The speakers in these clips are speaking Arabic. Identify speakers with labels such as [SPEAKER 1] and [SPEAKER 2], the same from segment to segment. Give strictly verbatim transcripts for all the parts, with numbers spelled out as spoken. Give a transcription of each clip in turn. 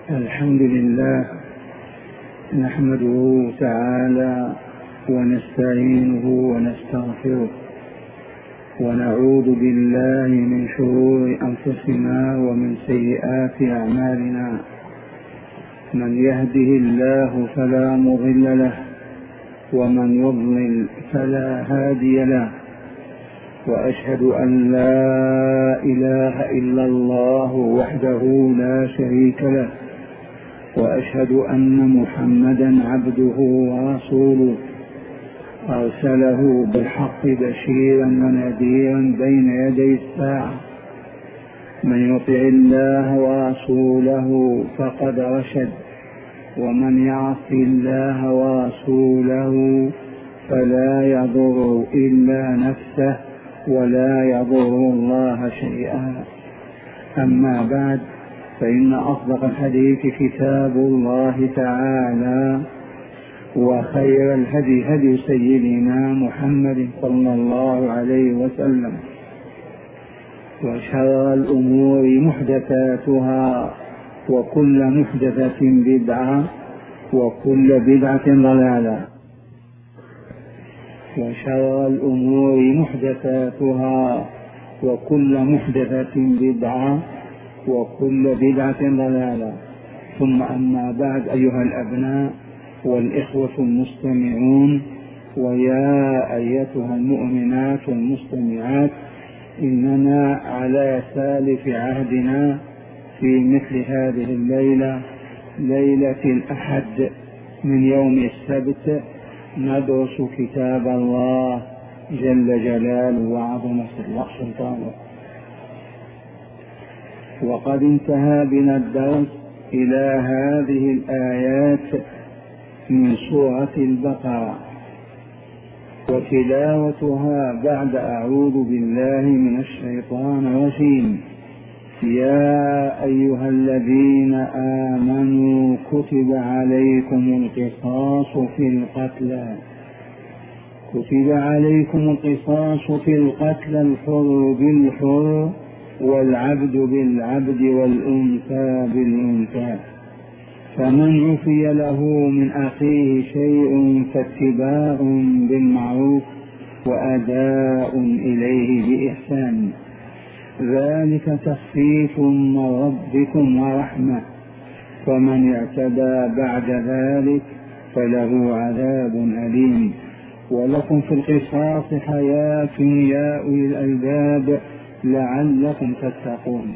[SPEAKER 1] الحمد لله نحمده تعالى ونستعينه ونستغفره ونعوذ بالله من شرور أنفسنا ومن سيئات أعمالنا. من يهده الله فلا مضل له ومن يضلل فلا هادي له، وأشهد أن لا إله إلا الله وحده لا شريك له، وأشهد أن محمدا عبده ورسوله أرسله بالحق بشيرا ونذيرا بين يدي الساعة. من يطع الله ورسوله فقد رشد، ومن يعص الله ورسوله فلا يضر إلا نفسه ولا يضر الله شيئا. أما بعد، فإن أصدق الحديث كتاب الله تعالى، وخير الهدي هدي سيدنا محمد صلى الله عليه وسلم، وشر الأمور محدثاتها، وكل محدثة بدعة، وكل بدعة ضلالة. وشر الأمور محدثاتها وكل محدثة بدعة وكل بدعة ضلالة. ثم أما بعد، أيها الأبناء والإخوة المستمعون، ويا أيتها المؤمنات المستمعات، إننا على سالف عهدنا في مثل هذه الليلة، ليلة الأحد من يوم السبت، ندرس كتاب الله جل جلاله وعظم سلطانه. وقد انتهى بنا الدرس إلى هذه الآيات من سورة البقرة، وتلاوتها بعد أعوذ بالله من الشيطان الرجيم. يا أيها الذين آمنوا كتب عليكم القصاص في القتلى كتب عليكم القصاص في القتلى الحر بالحر والعبد بالعبد والأنثى بالأنثى، فمن عفي له من أخيه شيء فاتباع بالمعروف وأداء إليه بإحسان، ذلك تخفيف من ربكم ورحمة، فمن اعتدى بعد ذلك فله عذاب أليم. ولكم في القصاص حياة يا أولي الألباب لعلكم تتقون.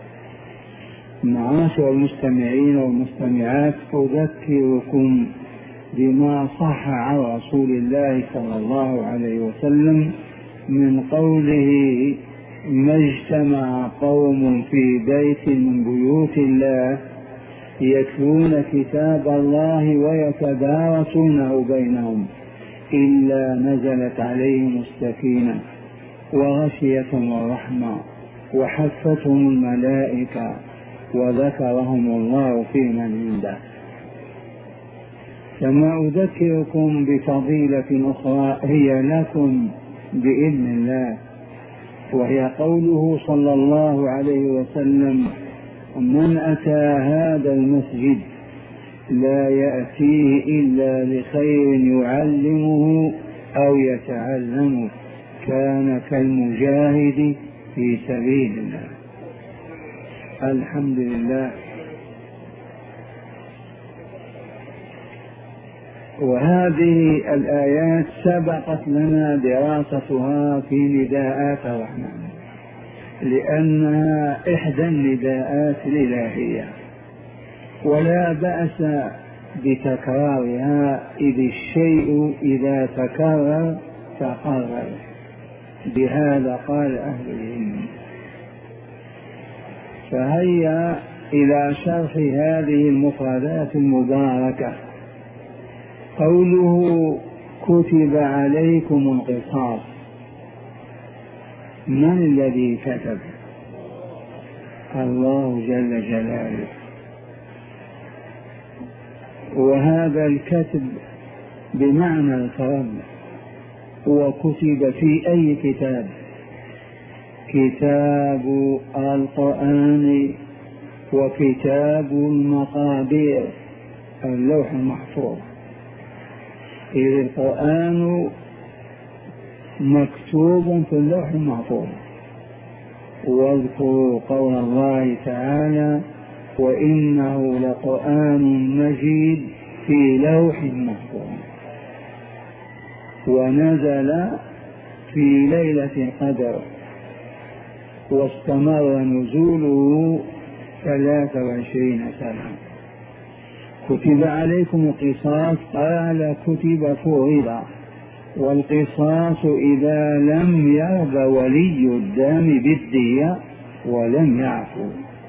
[SPEAKER 1] معاشر المستمعين والمستمعات، أذكركم بما صح عن رسول الله صلى الله عليه وسلم من قوله: ما اجتمع قوم في بيت من بيوت الله يتلون كتاب الله ويتدارسونه بينهم إلا نزلت عليهم السكينة وغشيتهم الرحمة وحفتهم الملائكة وذكرهم الله في من عنده. كما أذكركم بفضيلة أخرى هي لكم بإذن الله، وهي قوله صلى الله عليه وسلم: من أتى هذا المسجد لا يأتيه إلا لخير يعلمه أو يتعلمه كان كالمجاهد في سبيل الله. الحمد لله. وهذه الآيات سبقت لنا دراستها في نداءات الرحمن، لأنها إحدى النداءات الإلهية، ولا بأس بتكرارها، إذ الشيء إذا تكرر تقرر. بهذا قال أهل العلم. فهيا إلى شرح هذه المفردات المباركة. قوله: كتب عليكم القصاص، من الذي كتب؟ الله جل جلاله. وهذا الكتب بمعنى الفرض، وكتب في أي كتاب؟ كتاب القرآن وكتاب المقادير اللوح المحفوظ، إذ القرآن مكتوب في اللوح المحفوظ. واذكروا قول الله تعالى: وإنه لقرآن مجيد في لوح محفوظ. ونزل في ليلة القدر، واستمر نزوله ثلاث وعشرين سنة. كتب عليكم القصاص، قال كتب فرض، والقصاص إذا لم يرض ولي الدم بالدية ولم يعفو.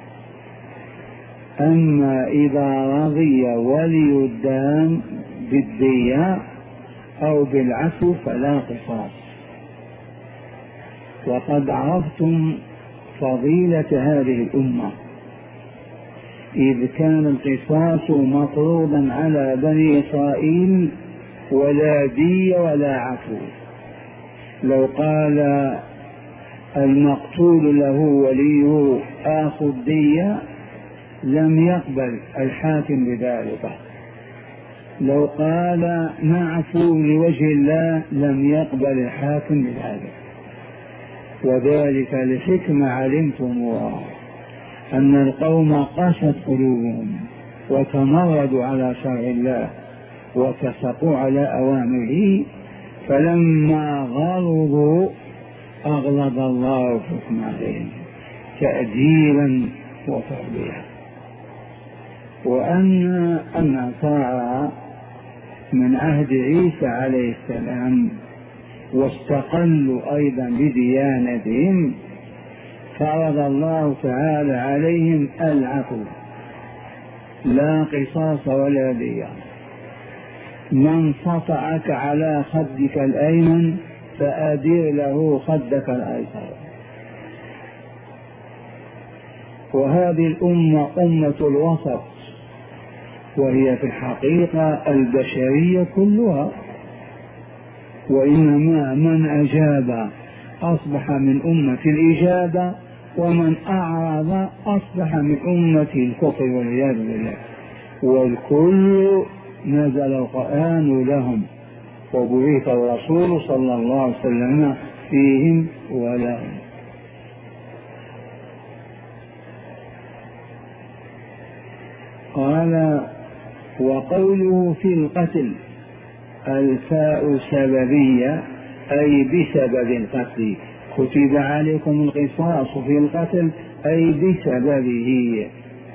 [SPEAKER 1] أما إذا رضي ولي الدم بالدية أو بالعفو فلا قصاص. وقد عرفتم فضيلة هذه الأمة، إذ كان القصاص مفروضا على بني إسرائيل ولا دية ولا عفو. لو قال المقتول له وليه آخذ دية لم يقبل الحاكم بذلك، لو قال نعفو لوجه الله لم يقبل الحاكم بذلك. وذلك لحكمة علمتموها، أن القوم قست قلوبهم وتمردوا على شرع الله وكسقوا على أوامره، فلما غلظوا أغلظ الله حكم عليهم تأديبا وتربية. وأن النصارى من عهد عيسى عليه السلام واستقلوا أيضا بديانتهم، فرض الله تعالى عليهم العفو، لا قصاص ولا دية. من سطعك على خدك الأيمن فأدر له خدك الأيسر. وهذه الأمة أمة الوسط، وهي في الحقيقة البشرية كلها، وإنما من أجاب أصبح من أمة الإجابة، ومن أعرض أصبح من أمة الكفر والعياذ بالله. والكل نزل القرآن لهم، وبعث الرسول صلى الله عليه وسلم فيهم ولهم. قال: وقوله في القتل الفاء سببية، أي بسبب القتل. كتب عليكم القصاص في القتل أي بسببه.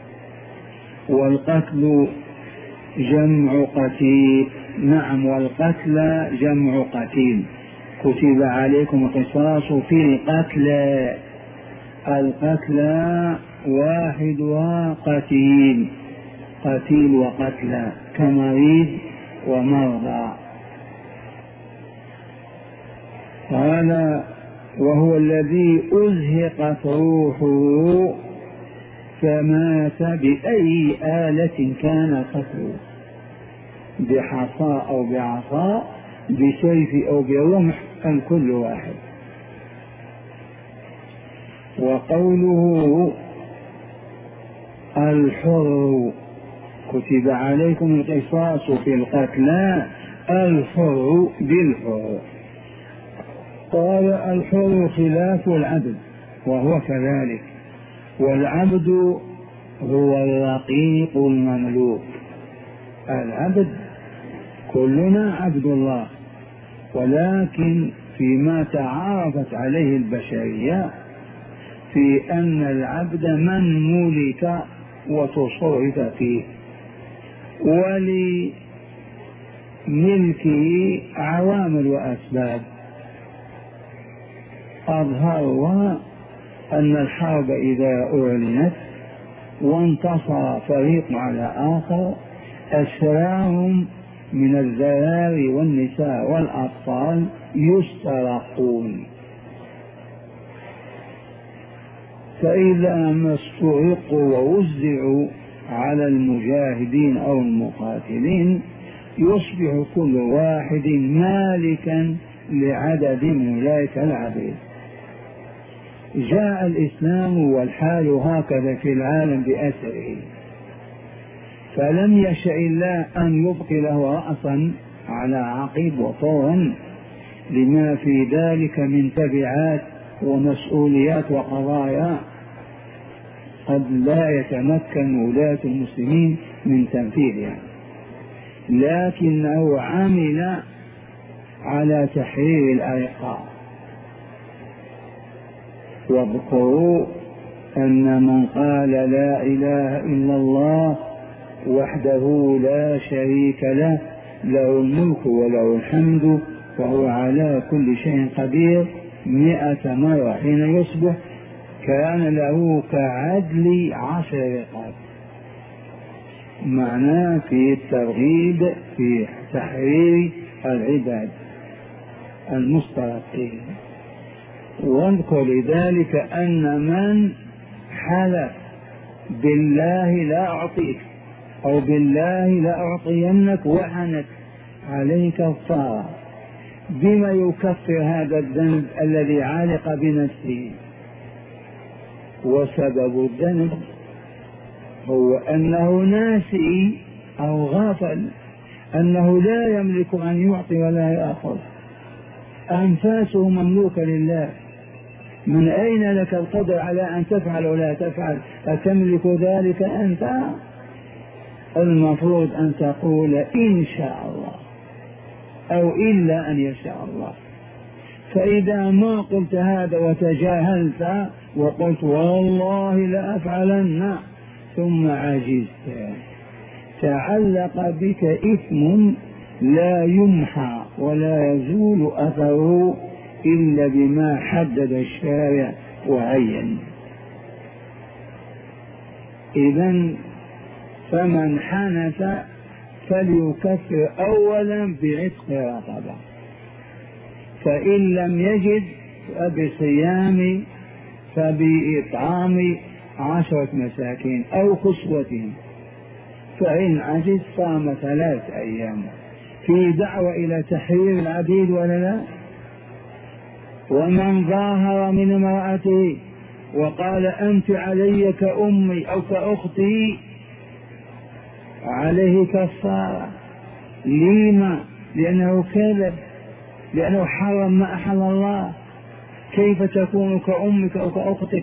[SPEAKER 1] والقتل جمع قتيل، نعم، والقتل جمع قتيل. كتب عليكم القصاص في القتل، القتل واحدها قتيل، قتيل وقتلى كمريض ومرضى. قال: وهو الذي أزهقت روحه فمات بأي آلة كان قتله، بحصاء أو بعصا، بسيف أو برمح، الكل واحد. وقوله الحر، كتب عليكم القصاص في القتلى الحر بالحر. قال: الحر خلاف العبد، وهو كذلك. والعبد هو الرقيق المملوك. العبد كلنا عبد الله، ولكن فيما تعارفت عليه البشرية في أن العبد من ملك وتصرف فيه، ولملكه عوامل وأسباب. أظهرها أن الحرب إذا أعلنت وانتصر فريق على آخر، أسراهم من الذراري والنساء والأطفال يسترقون، فإذا ما استرقوا ووزعوا على المجاهدين أو المقاتلين يصبح كل واحد مالكا لعدد من أولئك العبيد. جاء الإسلام والحال هكذا في العالم بأسره، فلم يشأ الله أن يبقله رأسا على عقب وطورا لما في ذلك من تبعات ومسؤوليات وقضايا قد لا يتمكن ولاة المسلمين من تنفيذها، لكنه عمل على تحرير الأرقاء. واذكروا أن من قال لا إله إلا الله وحده لا شريك له له الملك وله الحمد وهو على كل شيء قدير مئة مرة حين يصبح كان له كعدل عشر رقاب. معناه في الترغيب في تحرير العباد المسترقين. واذكر لذلك أن من حلف بالله لا أعطيك أو بالله لا أعطينك وعنت عليه كفارة، بما يكفر هذا الذنب الذي علق بنفسه؟ وسبب الذنب هو أنه ناسي أو غافل أنه لا يملك أن يعطي ولا يأخذ، أنفاسه مملوكة لله. من أين لك القدر على أن تفعل ولا تفعل؟ أتملك ذلك أنت؟ المفروض أن تقول إن شاء الله أو إلا أن يشاء الله. فإذا ما قلت هذا وتجاهلت وقلت والله لا أفعلن ثم عجزت، تعلق بك إثم لا يمحى ولا يزول أثره إلا بما حدد الشارع وعين. إذن فمن حنث فليكفر أولا بعتق رقبة، فإن لم يجد فبصيام فبإطعام عشرة مساكين أو كسوتهم، فإن عجز صام ثلاث أيام. في دعوة إلى تحرير العبيد ولا لا؟ ومن ظاهر من امرأته وقال أنت علي كأمي أو كأختي عليه كفارة. لما؟ لأنه كذب، لأنه حرم ما أحل الله. كيف تكون كأمك أو كأختك؟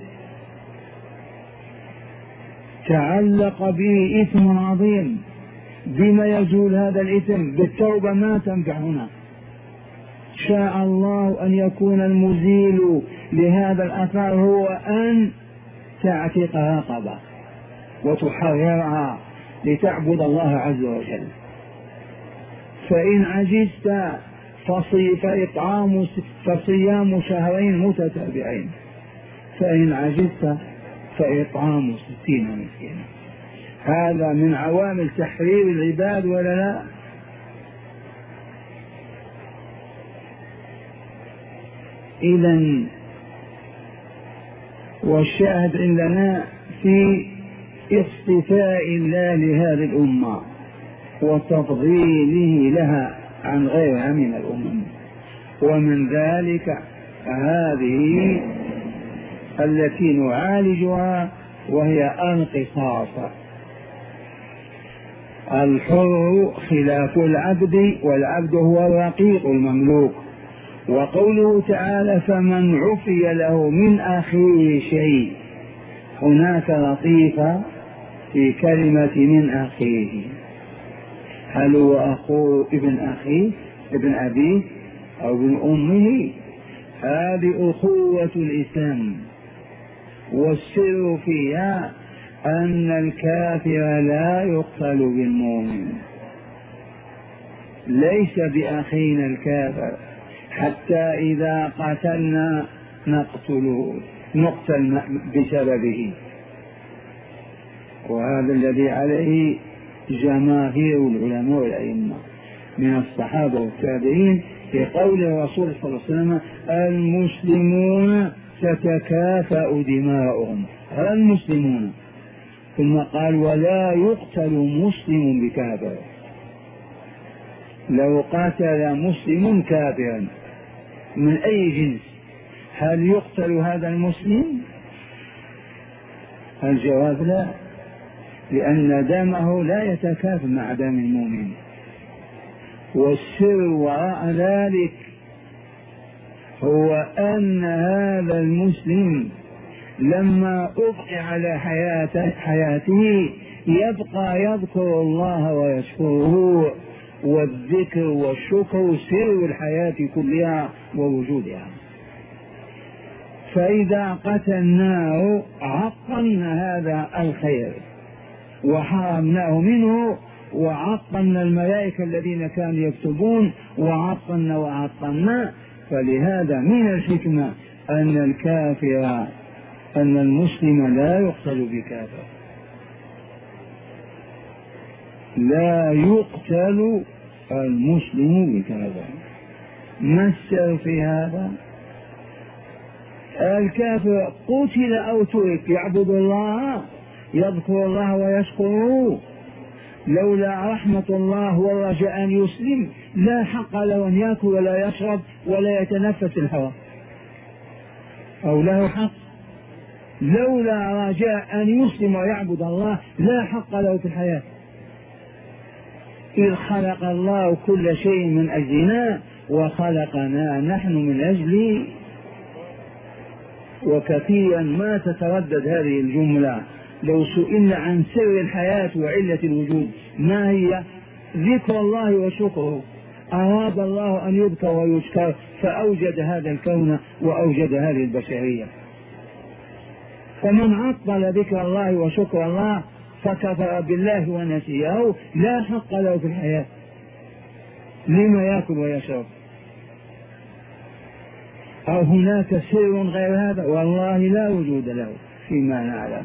[SPEAKER 1] تعلق به إثم عظيم. بما يزول هذا الإثم؟ بالتوبة ما تنفع هنا. شاء الله أن يكون المزيل لهذا الأثر هو أن تعتق رقبة وتحررها لتعبد الله عز وجل. فإن عجزت فإطعام فصيام شهرين متتابعين، فإن عجزت فإطعام ستين مسكينا. هذا من عوامل تحرير العباد ولا لا؟ إذن والشاهد عندنا في اصطفاء الله لهذه الأمة وتفضيله لها عن غيرها من الأمم. ومن ذلك هذه التي نعالجها وهي القصاص. الحر خلاف العبد، والعبد هو الرقيق المملوك. وقوله تعالى فمن عفي له من أخيه شيء، هناك لطيفة في كلمة من أخيه. هل هو أخوه ابن أخيه ابن أبيه أو ابن أمه؟ هذه أخوة الإسلام، والسر فيها أن الكافر لا يقتل بالمؤمن، ليس بأخينا الكافر حتى إذا قتلنا نقتله نقتل بسببه. وهذا الذي عليه جماهير العلماء والأئمة من الصحابة والتابعين في قول الرسول صلى الله عليه وسلم المسلمون تتكافأ دماؤهم، المسلمون، ثم قال ولا يقتل مسلم بكافر. لو قاتل مسلم كافرا من أي جنس هل يقتل هذا المسلم؟ الجواب لا، لأن دمه لا يتكافئ مع دم المؤمن. والسر وراء ذلك هو أن هذا المسلم لما أبقي على حياته, حياته يبقى يذكر الله ويشكره، والذكر والشكر سر الحياة كلها ووجودها. فإذا قتلناه عطلنا هذا الخير وحرمناه منه، وعطلنا الملائكة الذين كانوا يكتبون، وعطلنا وعطلنا. فلهذا من الحكمة أن الكافر أن المسلم لا يقتل بكافر، لا يقتل المسلم بكافر. ما السر في هذا؟ الكافر قتل أو ترك يعبد الله، يذكر الله ويشكره، لولا رحمة الله ورجاء أن يسلم لا حق له أن يأكل ولا يشرب ولا يتنفس الهواء، أو له حق. لولا رجاء أن يسلم ويعبد الله لا حق له في الحياة، إذ خلق الله كل شيء من أجلنا وخلقنا نحن من أجله. وكثيرا ما تتردد هذه الجملة لو سئلنا عن سر الحياة وعلة الوجود ما هي؟ ذكر الله وشكره. أراد الله أن يذكر ويشكر فأوجد هذا الكون وأوجد هذه البشرية. فمن عطل ذكر الله وشكر الله فكفر بالله ونسيه لا حق له في الحياة، لما يأكل ويشرب؟ أو هناك سر غير هذا؟ والله لا وجود له فيما نعلم.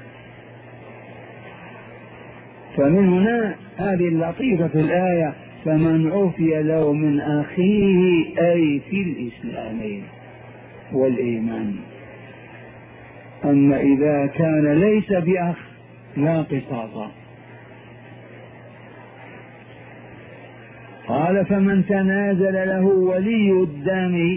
[SPEAKER 1] فمن هنا هذه اللطيفة في الآية: فمن عفي له من أخيه أي في الإسلام والإيمان. أما إذا كان ليس بأخ لا قصاص. قال: فمن تنازل له ولي الدم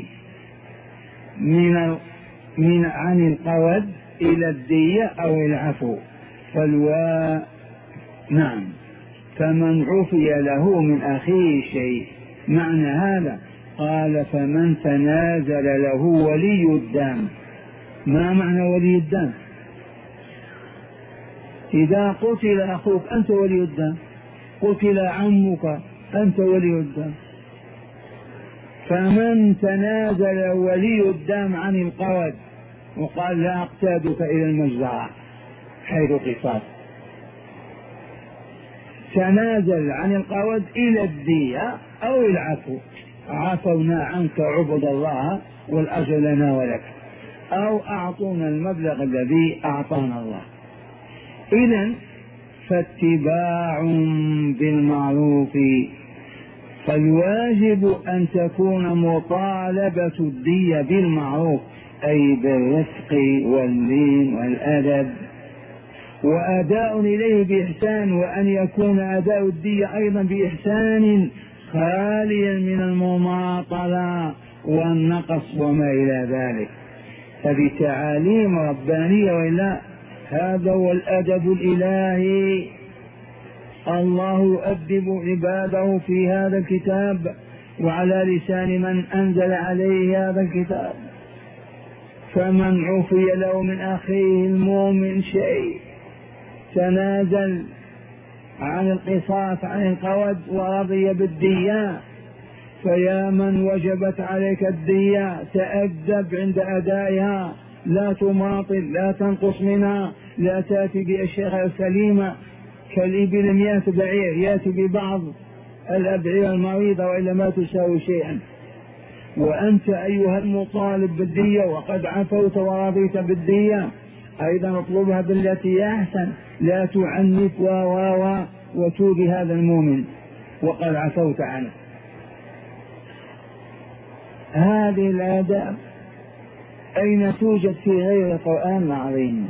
[SPEAKER 1] من من عن القود إلى الدية أو العفو فالوا نعم فمن عفي له من أخيه شيء. معنى هذا قال: فمن تنازل له ولي الدم. ما معنى ولي الدم؟ إذا قتل أخوك أنت ولي الدم، قتل عمك أنت ولي الدم. فمن تنازل ولي الدم عن القود وقال: لا أقتادك إلى المجزرة حيث قصاص، تنازل عن القود إلى الدية أو العفو، عفونا عنك عبد الله والأجر لنا ولك، أو أعطونا المبلغ الذي أعطانا الله. إذن فاتباع بالمعروف، فالواجب أن تكون مطالبة الدية بالمعروف أي بالرفق واللين والأدب، وأداء إليه بإحسان، وأن يكون أداء الدية أيضا بإحسان خاليا من المماطلة والنقص وما إلى ذلك. هذه تعاليم ربانية، وإلا هذا هو الأدب الإلهي. الله يؤدب عباده في هذا الكتاب وعلى لسان من أنزل عليه هذا الكتاب. فمن عفي له من أخيه المؤمن شيء، تنازل عن القصاص عن القود ورضي بالدية، فيا من وجبت عليك الدية تأدب عند أدائها، لا تماطل، لا تنقص منها، لا تأتي بأشياء سليمة كالإبل مئة بعير، يأتي ببعض الأبعير المريضة وإلا ما تساوي شيئا. وأنت أيها المطالب بالدية وقد عفوت ورضيت بالدية أيضا اطلبها بالتي أحسن، لا تعنف و و وتوبي هذا المؤمن وقد عفوت عنه. هذه الآداب أين توجد في غير القرآن العظيم؟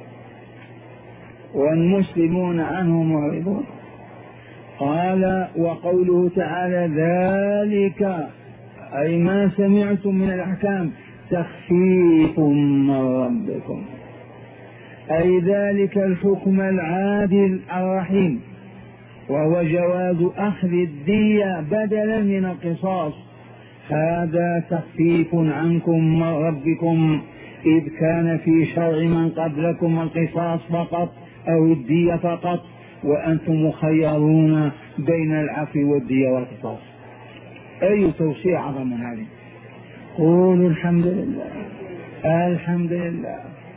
[SPEAKER 1] والمسلمون عنه معرضون. قال: وقوله تعالى: ذلك أي ما سمعتم من الأحكام تخفيف من ربكم، أي ذلك الحكم العادل الرحيم، وهو جواز أخذ الدية بدلا من القصاص. هذا تخفيف عنكم من ربكم، إذ كان في شرع من قبلكم القصاص فقط أو الدية فقط، وأنتم مخيرون بين العفو والدية والقصاص. أي توسيع أعظم من هذه؟ قولوا الحمد لله الحمد لله.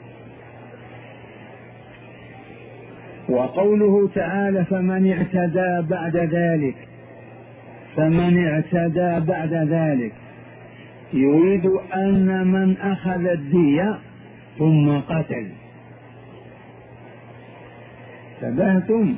[SPEAKER 1] وقوله تعالى فمن اعتدى بعد ذلك، فمن اعتدى بعد ذلك يريد أن من أخذ الدية ثم قتل. تبهتم،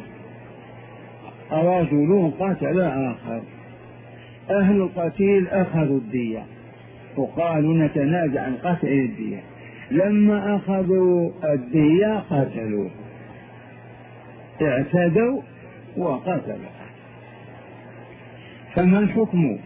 [SPEAKER 1] رجل قتل آخر، أهل القتيل أخذوا الدية وقالوا نتنازع عن قتل الدية، لما أخذوا الدية قتلوا، اعتدوا وقتلوا. فما الحكم؟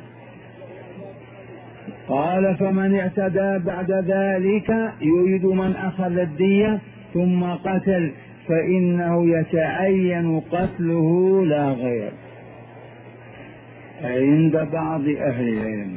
[SPEAKER 1] قال فمن اعتدى بعد ذلك يريد من أخذ الدية ثم قتل فإنه يتعين قتله لا غير عند بعض أهل العلم.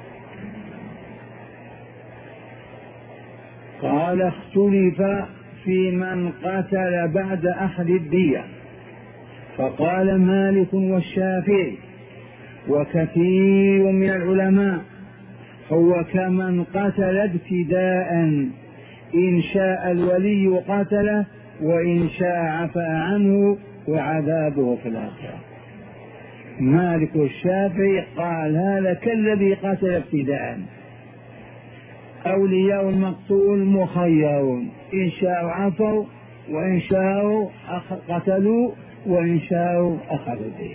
[SPEAKER 1] قال اختلف في من قتل بعد أخذ الدية، فقال مالك والشافعي وكثير من العلماء هو كمن قتل ابتداء، إن شاء الولي قتله وإن شاء عفى عنه وعذابه في الآخرة. مالك والشافعي قال هذا كالذي قتل ابتداء. أولياء المقتول مخيرون، إن شاءوا عفوا وإن شاءوا قتلوا وإن شاءوا أخذوا به.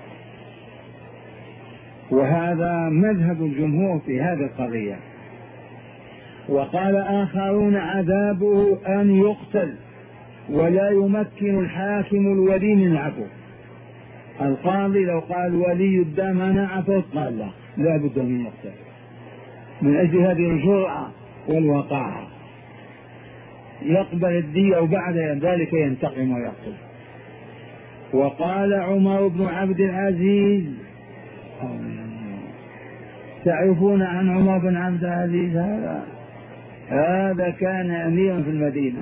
[SPEAKER 1] وهذا مذهب الجمهور في هذه القضية. وقال آخرون عذابه أن يقتل ولا يمكن الحاكم الولي من العفو. القاضي لو قال ولي الدم أنا عفوت قال لا، لا بد من يقتل، من أجل هذه الجرأة والوقاحة، يقبل الدية وبعد ذلك ينتقم ويقتل. وقال عمر بن عبد العزيز، تعرفون عن عمر بن عبد العزيز؟ هذا هذا كان أميرا في المدينة،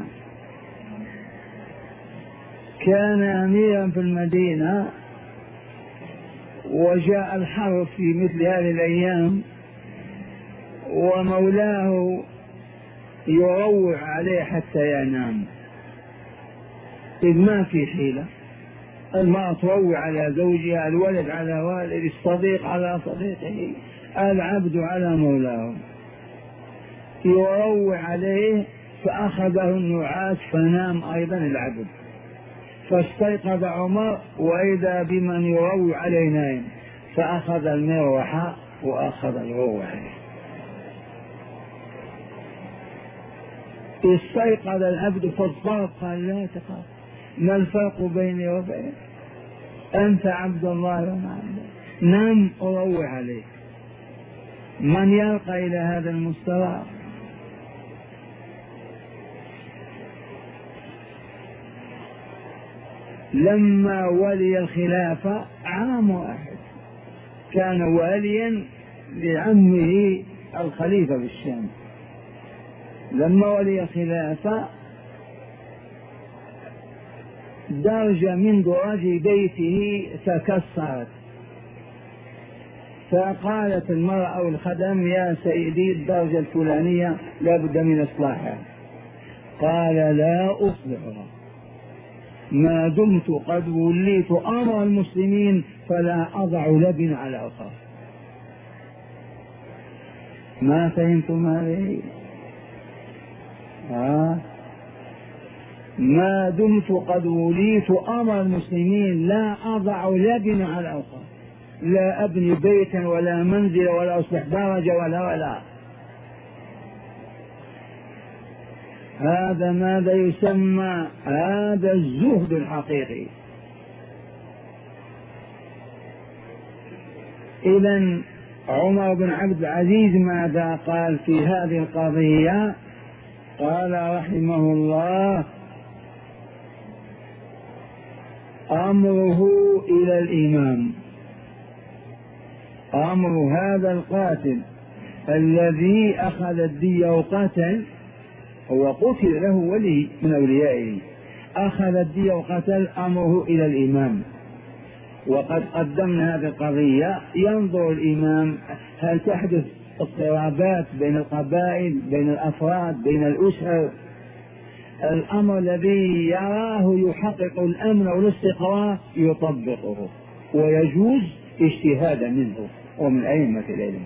[SPEAKER 1] كان أميرا في المدينة، وجاء الحرب في مثل هذه الأيام، ومولاه يروع عليه حتى ينام، إذ ما في حيلة. المرأة تروع على زوجها، الولد على والد، الصديق على صديقه، العبد على مولاه، يروع عليه، فأخذه النعاس فنام أيضا العبد. فاستيقظ عمر وإذا بمن يروع عليه نائم، فأخذ المروحة وأخذ الروع عليه. استيقظ العبد فاضطرب، قال لا تخاف، ما الفرق بيني وبينك؟ أنت عبد الله وأنا عبد الله، نم أروع عليه. من يرقى إلى هذا المستوى؟ لما ولي الخلافة عام واحد، كان واليا لعمه الخليفة بالشام، لما ولي الخلافة درجة من دراج بيته تكسرت، فقالت المرأة أو الخدم يا سيدي الدرجة الفلانية لا بد من إصلاحها. قال لا أصلحها ما دمت قد وليت أمر المسلمين، فلا أضع لبن على أخر. ما فهمتم هذه؟ ها؟ ما دمت قد وليت أمر المسلمين لا أضع لبن على أخر، لا أبني بيتا ولا منزل ولا أصلح درجة ولا ولا. هذا ماذا يسمى؟ هذا الزهد الحقيقي. إذن عمر بن عبد العزيز ماذا قال في هذه القضية؟ قال رحمه الله: أمره إلى الإمام، أمر هذا القاتل الذي أخذ الدية وقتل، هو قتل له ولي من أوليائه، أخذ الدية وقتل، أمره إلى الإمام. وقد قدمنا هذه القضية، ينظر الإمام هل تحدث اضطرابات بين القبائل، بين الأفراد، بين الأسر، الأمر الذي يراه يحقق الأمن والاستقرار يطبقه، ويجوز اجتهادا منه ومن أئمة العلم.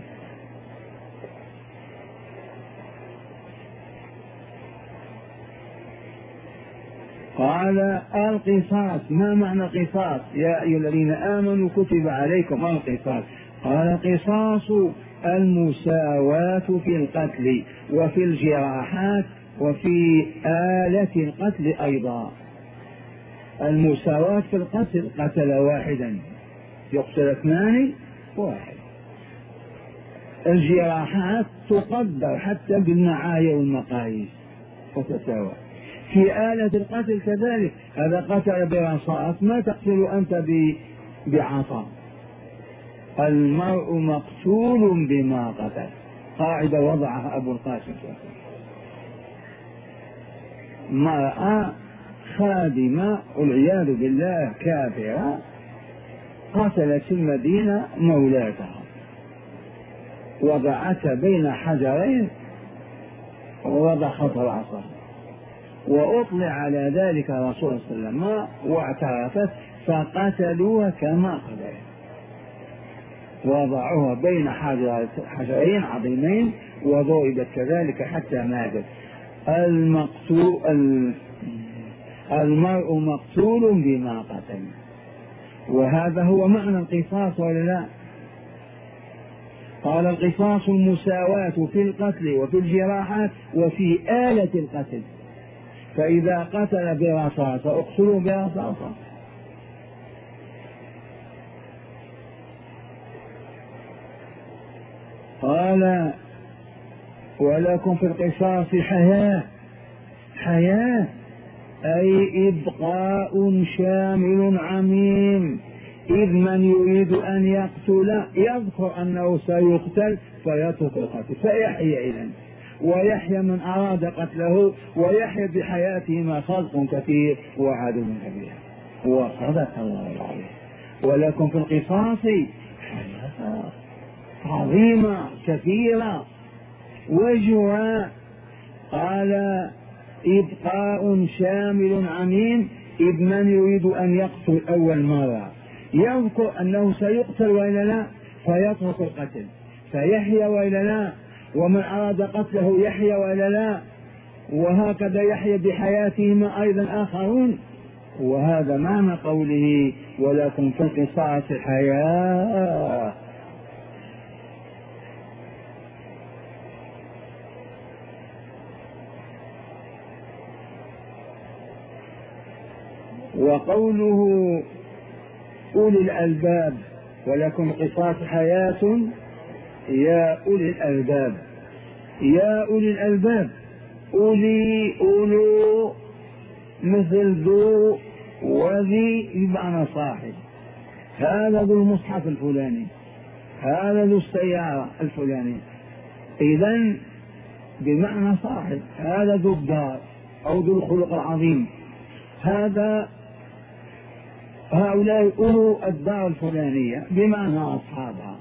[SPEAKER 1] قال: القصاص. ما معنى القصاص؟ يا أيها الذين آمنوا كتب عليكم القصاص. قال: القصاص المساواة في القتل وفي الجراحات وفي آلة القتل أيضا. المساواة في القتل، قتل واحدا يقتل اثنان واحد. الجراحات تقدر حتى بالنعاية والمقاييس وتساوى. في آلة القتل كذلك، هذا قتل برصاص، ما تقتل أنت بعصا. المرء مقتول بما قتل، قاعدة وضعها أبو القاسم. مرأة خادمة والعياذ بالله كافرة قتلت في المدينة مولاتها، وضعتها بين حجرين ووضعت العصا، وأطلع على ذلك الرسول صلى الله عليه وسلم واعترفت، فقتلوها كما قتلت، وضعوها بين حجرين عظيمين وضربت كذلك حتى ماتت. المقتول المرء مقتول بما قتل، وهذا هو معنى القصاص ولا لا؟ قال: القصاص المساواة في القتل وفي الجراحات وفي آلة القتل. فإذا قتل برصاصة اقتلوا برصاصة. قال: ولكم في القصاص حياة. حياة أي إبقاء شامل عميم، إذ من يريد أن يقتل يذكر أنه سيقتل فيترك القتل فيحيى إذن، ويحيى من أراد قتله، ويحيى بحياتهما خلق كثير وعدو كبير. وصدق الله العظيم. ولكم في القصاص حياة عظيمة كثيرة وجهها. قال: إبقاء شامل عميم، إذ من يريد أن يقتل أول مرة يذكر أنه سيقتل وإلا لا، فيترك القتل فيحيى وإلا لا، ومن أراد قتله يحيى وإلا لا، وهكذا يحيى بحياتهما أيضا آخرون. وهذا معنى قوله: ولكم في القصاص حياة. وقوله أولي الألباب: ولكم قصاص حياة يا أولي الألباب. يا أولي الألباب، أولي أولو مثل ذو وذي بمعنى صاحب، هذا ذو المصحف الفلاني، هذا ذو السيارة الفلانية، إذن بمعنى صاحب، هذا ذو الدار أو ذو الخلق العظيم، هذا هؤلاء أولو الدار الفلانية بمعنى أصحابها.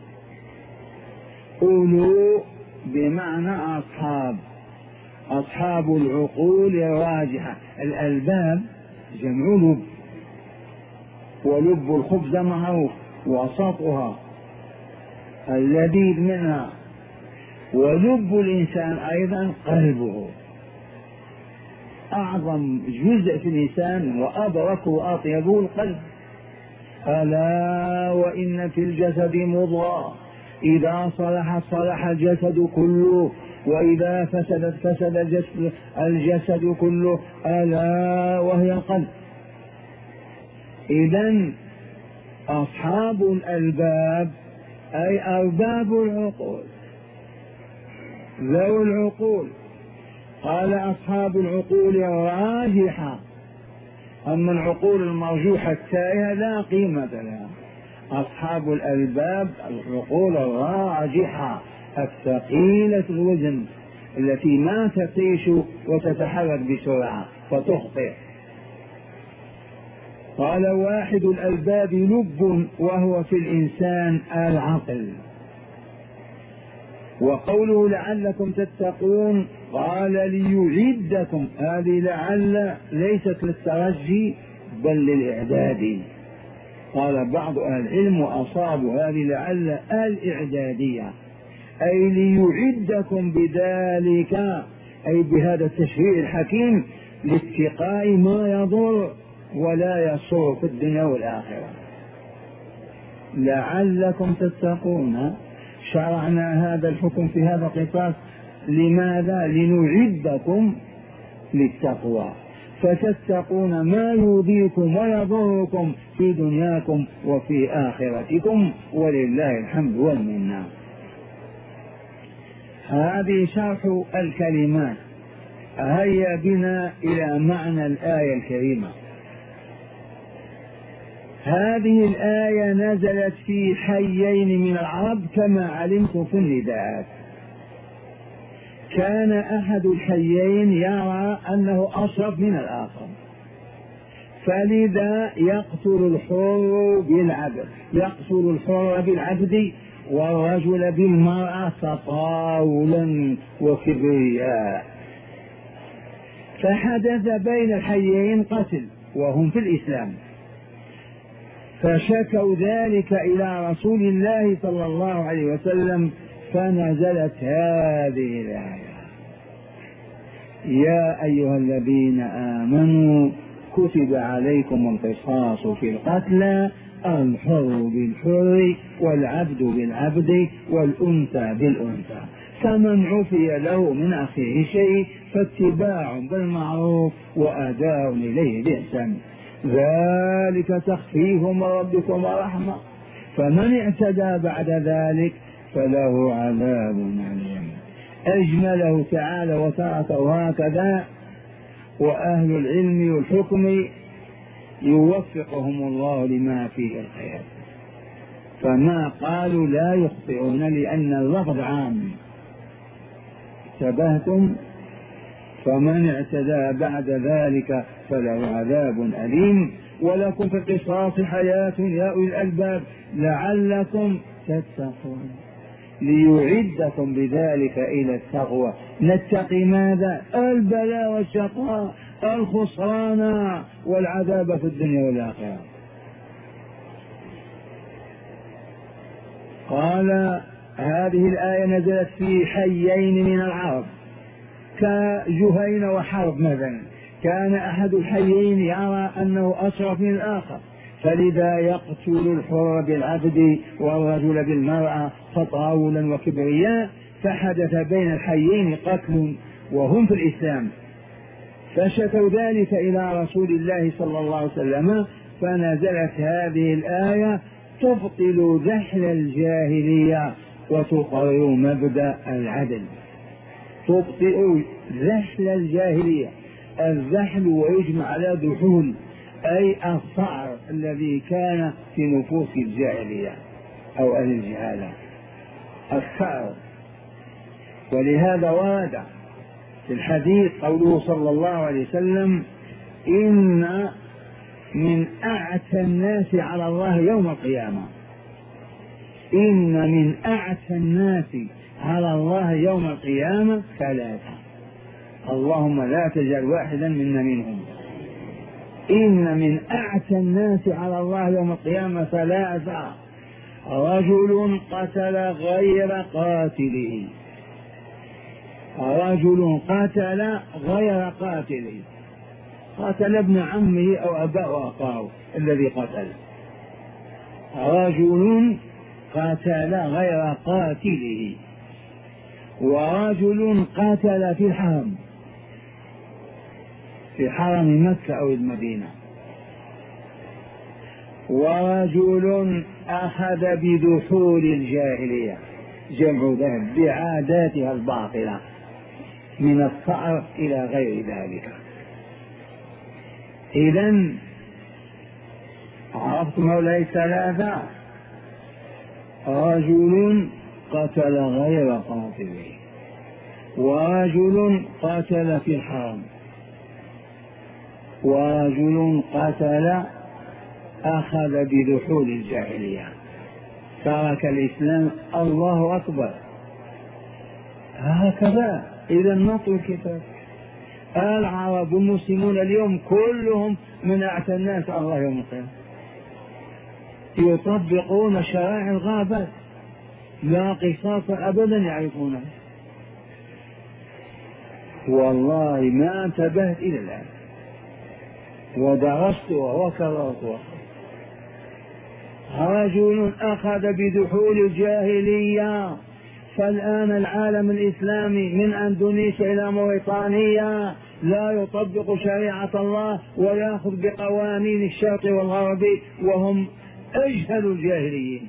[SPEAKER 1] أولو بمعنى أصحاب، أصحاب العقول الراجحة. الألباب جمع لب، ولب الخبز معروف وسطها اللذيذ منها، ولب الإنسان أيضا قلبه، أعظم جزء في الإنسان وأبرك وأطيب القلب. ألا وإن في الجسد مضغة إذا صلح صلح الجسد كله، وإذا فسدت فسد الجسد, الجسد كله، ألا وهي القلب. إذن أصحاب الألباب أي أرباب العقول، ذوي العقول. قال أصحاب العقول الراجحة، أما العقول المرجوحة التائهة لا قيمة لها. أصحاب الألباب العقول الراجحة الثقيلة الوزن التي ما تطيش وتتحرك بسرعة فتخطئ. قال واحد الألباب لب وهو في الإنسان العقل. وقوله لعلكم تتقون قال ليعدكم، هذه لعل ليست للترجي بل للإعداد. قال بعض أهل العلم وأصابوا هذه لعل الإعدادية، أي ليعدكم بذلك، أي بهذا التشريع الحكيم لاتقاء ما يضر ولا يسر في الدنيا والآخرة. لعلكم تتقون، شرعنا هذا الحكم في هذا القصاص لماذا؟ لنعدكم للتقوى، فتتقون ما يؤذيكم ويضركم في دنياكم وفي آخرتكم، ولله الحمد والمنة. هذه شرح الكلمات. هيا بنا إلى معنى الآية الكريمة. هذه الآية نزلت في حيين من العرب كما علمت في النداءات. كان أحد الحيين يرى أنه أشرف من الآخر، فلذا يقتل الحر بالعبد، يقتل الحر بالعبد والرجل بالمرأة تطاولا وكبرياء. فحدث بين الحيين قتل وهم في الإسلام، فشكوا ذلك إلى رسول الله صلى الله عليه وسلم، فنزلت هذه الآية: يا أيها الذين آمنوا كتب عليكم القصاص في القتلى، الحر بالحر والعبد بالعبد والأنثى بالأنثى، فمن عفي له من أخيه شيء فاتباع بالمعروف وأداء إليه بإحسان، ذلك تخفيف من ربكم ورحمة، فمن اعتدى بعد ذلك فله عذاب أليم. أجمله تعالى وتركه هكذا، وأهل العلم والحكم يوفقهم الله لما فيه الخير، فما قالوا لا يخطئون لأن اللفظ عام. انتبهتم؟ فمن اعتدى بعد ذلك فله عذاب أليم، ولكم في القصاص حياة يا أولي الألباب لعلكم تتقون، ليعدكم بذلك إلى التقوى. نتقي ماذا؟ البلاء والشقاء، الخسران والعذاب في الدنيا والآخرة. قال هذه الآية نزلت في حيين من العرب كجهين وحرب مثلا. كان أحد الحيين يرى أنه أشرف من الآخر، فلذا يقتل الحر بالعبد والرجل بالمرأة تطاولا وكبرياء، فحدث بين الحيين قتل وهم في الإسلام، فشكوا ذلك إلى رسول الله صلى الله عليه وسلم، فنزلت هذه الآية تبطل ذحل الجاهلية وتقرر مبدأ العدل. تبطئ ذحل الجاهلية، الذحل ويجمع على ذحول، أي الصعر الذي كان في نفوس الجاهلية أو أهل الجهالة، الصعر. ولهذا ورد في الحديث قوله صلى الله عليه وسلم: إن من أعتى الناس على الله يوم القيامة، إن من أعتى الناس على الله يوم القيامة ثلاثة، اللهم لا تجعل واحدا منا منهم. إن من أعتى الناس على الله يوم القيامة ثلاثة: رجل قتل غير قاتله، رجل قتل غير قاتله، قتل ابن عمه أو أباه أخاه الذي قتل، رجل قتل غير قاتله، ورجل قتل في الحرم، في حرم مكة أو المدينة، ورجل أخذ بدخول الجاهلية جمع ذهب بعاداتها الباطلة من الصعر إلى غير ذلك. إذن عرفتم هؤلاء الثلاثة: رجل قتل غير قاتله، ورجل قتل في الحرم، ورجل قتل أخذ بدخول الجاهلية ترك الإسلام. الله أكبر. هكذا إذا نطوي الكتاب. العرب المسلمون اليوم كلهم من أعتى الناس على الله يوم القيامة، يطبقون شرائع الغابات، لا قصاص أبدا يعرفونه. والله ما انتبهت إلى الآن، ودرست وكررت. رجل أخذ بدخول الجاهلية، فالآن العالم الإسلامي من أندونيسيا إلى موريتانيا لا يطبق شريعة الله ويأخذ بقوانين الشرق والغرب، وهم أجهل الجاهليين.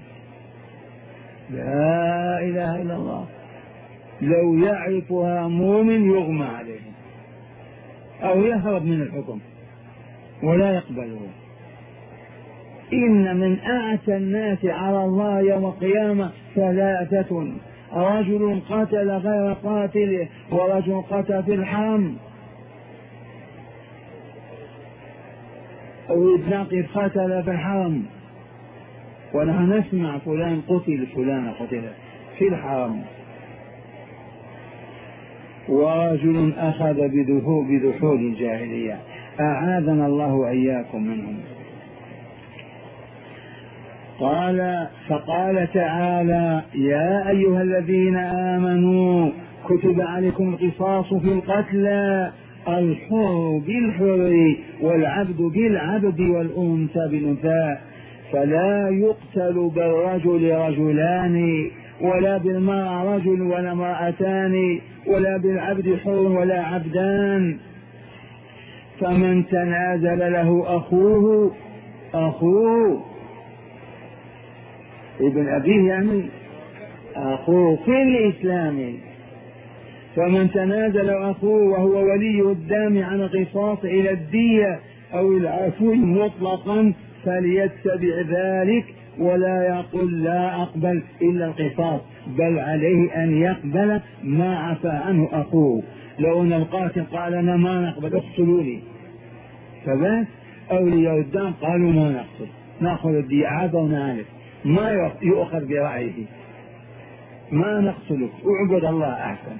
[SPEAKER 1] لا إله إلا الله. لو يعرفها مؤمن يغمى عليه أو يهرب من الحكم ولا يقبله. إن من أعتى الناس على الله يوم القيامة ثلاثة: رجل قتل غير قاتله، ورجل قتل في الحرم، أو ابن قتل في الحرم، ونحن نسمع فلان قتل فلان قتل في الحرم. ورجل أخذ بدخول الجاهلية، أعاذنا الله وإياكم منهم. قال فقال تعالى: يا أيها الذين آمنوا كتب عليكم القصاص في القتلى، الحر بالحر والعبد بالعبد والأنثى بالأنثى، فلا يقتل بالرجل رجلان، ولا بالمرأة رجل ولا امرأتان، ولا بالعبد حر ولا عبدان. فمن تنازل له أخوه أخوه ابن أبيه يعني أخوه في الإسلام، فمن تنازل أخوه وهو ولي الدم عن القصاص إلى الدية أو العفو مطلقا فليتبع ذلك، ولا يقل لا أقبل إلا القصاص، بل عليه أن يقبل ما عفى عنه أخوه. لو أن القاتل قال أنا ما نقبل اقتلوا لي، فبس أولياء الدم قالوا ما نقتل، نأخذ الدية عادة ونعرف، ما يؤخذ برأيه، ما نقتلك، اعبد الله أحسن.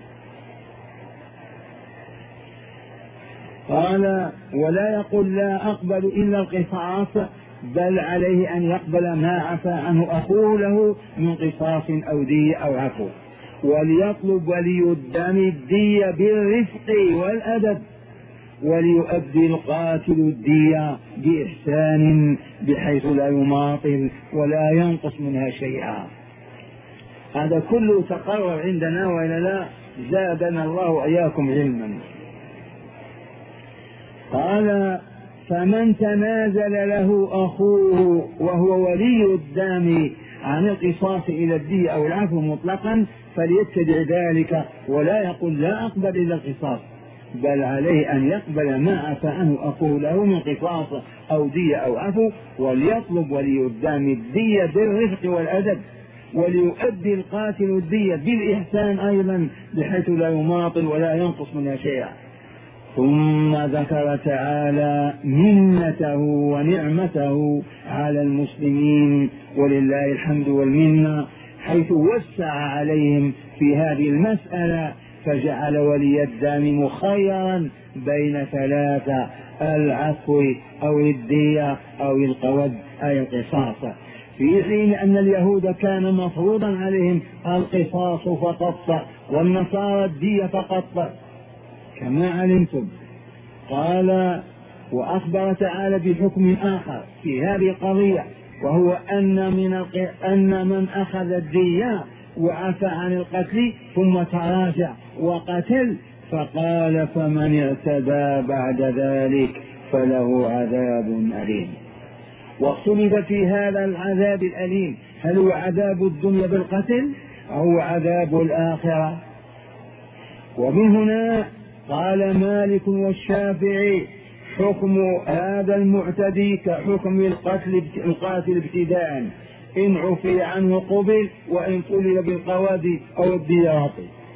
[SPEAKER 1] قال ولا يقول لا أقبل إلا القصاص، بل عليه أن يقبل ما عفى عنه أخوه له من قصاص أو دية أو عفو. وليطلب ولي الدم الدية بالرفق والأدب، وليؤدي القاتل الدية بإحسان بحيث لا يماطل ولا ينقص منها شيئا. هذا كله تقرر عندنا وإلا لا؟ زادنا الله وإياكم علما. قال فمن تنازل له أخوه وهو ولي الدم عن القصاص إلى الدية أو العفو مطلقا فليتبع ذلك، ولا يقول لا أقبل إلا القصاص، بل عليه أن يقبل ما عفى عنه أخوه له من قصاص أو دية أو عفو. وليطلب ولي الدم الدية بالرفق والأدب، وليؤدي القاتل الدية بالإحسان أيضا بحيث لا يماطل ولا ينقص منها شيئا. ثم ذكر تعالى منته ونعمته على المسلمين ولله الحمد والمنة، حيث وسع عليهم في هذه المسألة، فجعل ولي الدم مخيرا بين ثلاثة: العفو أو الدية أو القود أي القصاص، في حين أن اليهود كان مفروضا عليهم القصاص فقط، والنصارى الدية فقط كما علمتم. قال وأخبر تعالى بحكم آخر في هذه القضية، وهو أن من أن من أخذ الدية وعفى عن القتل ثم تراجع وقتل، فقال فمن اعتدى بعد ذلك فله عذاب أليم. واختلف في هذا العذاب الأليم هل هو عذاب الدنيا بالقتل أو عذاب الآخرة. ومن هنا قال مالك والشافعي حكم هذا المعتدي كحكم القتل القاتل ابتداء، إن عفي عنه قبل وإن طلب بالقواد أو الديات.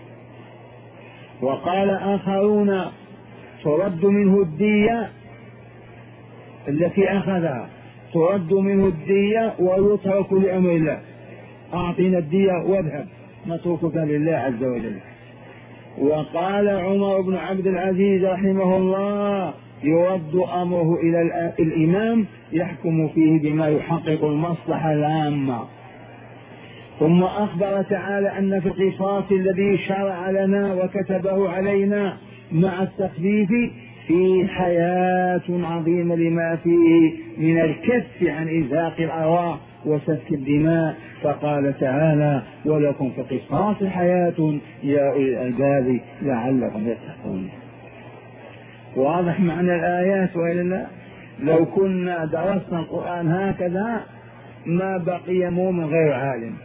[SPEAKER 1] وقال آخرون ترد منه الدية التي أخذها، ترد منه الدية ويترك لأمر الله، أعطنا الدية واذهب نتركك لله عز وجل. وقال عمر بن عبد العزيز رحمه الله يرد أمره إلى الإمام يحكم فيه بما يحقق المصلحة العامة. ثم أخبر تعالى أن في القصاص الذي شرع لنا وكتبه علينا مع التخفيف في حياة عظيمة لما فيه من الكف عن إزهاق الأرواح وسفك الدماء، فقال تعالى ولكم في القصاص حياة يا أولي الألباب لعلكم يتقون. واضح معنى الآيات وإلا لو كنا درسنا القرآن هكذا ما بقي مؤمن غير عالم.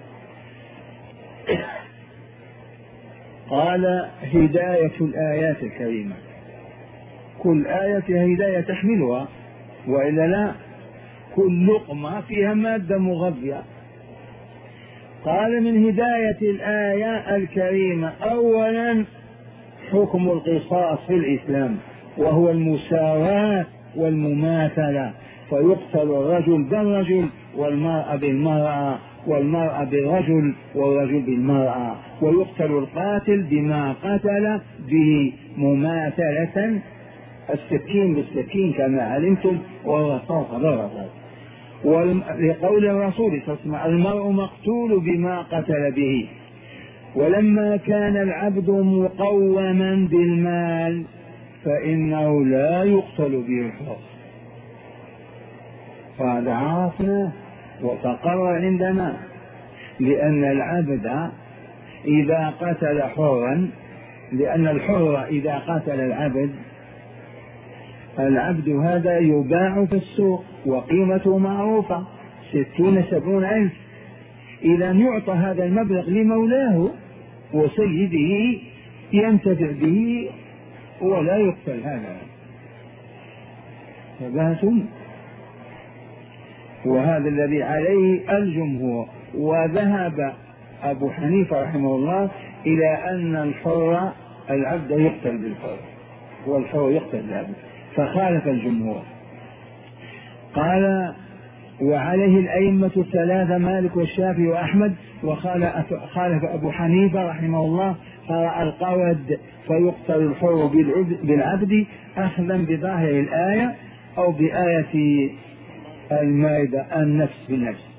[SPEAKER 1] قال هداية الآيات الكريمة، كل آية فيها هداية تحملها وإلا لا، كل لقمة فيها مادة مغذية. قال من هداية الآية الكريمة أولا حكم القصاص في الإسلام وهو المساواة والمماثلة، فيقتل الرجل بالرجل والمرأة بالمرأة والمرأة بالرجل والرجل بالمرأة، ويقتل القاتل بما قتل به مماثلة، السكين بالسكين كما علمتم والرصاص بالرصاص. ولقول الرسول صلى الله عليه وسلم المرء مقتول بما قتل به. ولما كان العبد مقوما بالمال فإنه لا يقتل به الحر، فهذا عرفنا وتقرر عندنا، لأن العبد إذا قتل حرا، لأن الحر إذا قتل العبد، العبد هذا يباع في السوق وقيمته معروفة ستون سبعون ألف، إذا يعطى هذا المبلغ لمولاه وسيده ينتفع به ولا يقتل هذا. فباتم، وهذا الذي عليه الجمهور. وذهب أبو حنيفة رحمه الله إلى أن الحر العبد يقتل بالحر والحر يقتل بالعبد، فخالف الجمهور. قال وعليه الأئمة الثلاثة مالك والشافعي وأحمد، وخالف أبو حنيفة رحمه الله قرأ القود فيقتل الحر بالعبد أخذا بظاهر الآية أو بآية المائدة النفس بالنفس.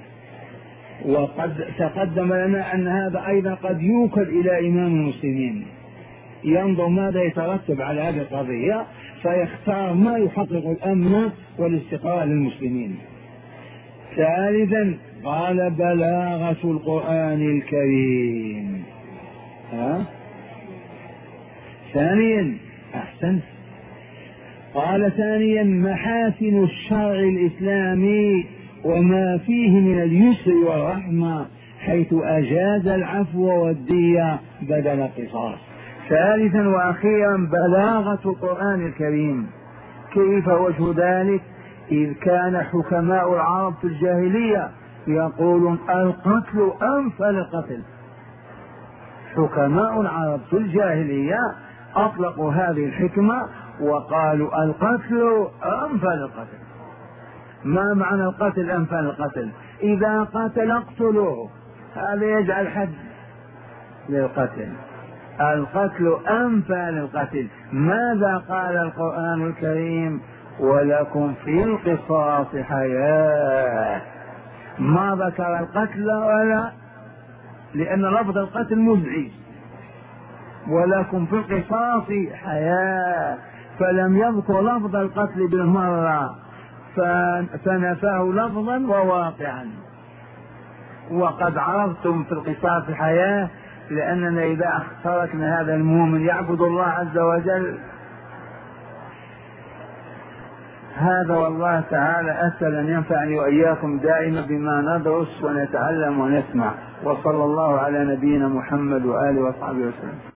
[SPEAKER 1] وقد تقدم لنا أن هذا أيضا قد يوكل إلى إمام المسلمين ينظر ماذا يترتب على هذه القضية فيختار ما يحقق الأمن والاستقرار للمسلمين. ثالثا قال بلاغة القرآن الكريم. ها؟ ثانيا أحسن، قال ثانيا محاسن الشرع الإسلامي وما فيه من اليسر والرحمة حيث أجاز العفو والدية بدل القصاص. ثالثا وأخيرا بلاغة القرآن الكريم. كيف وجه ذلك؟ إذ كان حكماء العرب في الجاهلية يقولون القتل أنفى للقتل. حكماء العرب في الجاهلية أطلقوا هذه الحكمة وقالوا القتل أنفى للقتل. ما معنى القتل أنفى للقتل؟ إذا قتل اقتلوه، هذا يجعل حد للقتل. القتل أنفى للقتل. ماذا قال القرآن الكريم؟ ولكم في القصاص حياة. ما ذكر القتل ولا، لأن لفظ القتل مزعج. ولكم في القصاص حياة، فلم يذكر لفظ القتل بالمرة فنفاه لفظا وواقعا. وقد عرفتم في القصاص حياة لأننا إذا تركنا هذا المؤمن يعبد الله عز وجل هذا والله تعالى أسأل أن ينفعني وإياكم دائما بما ندرس ونتعلم ونسمع. وصلى الله على نبينا محمد وآله وصحبه وسلم.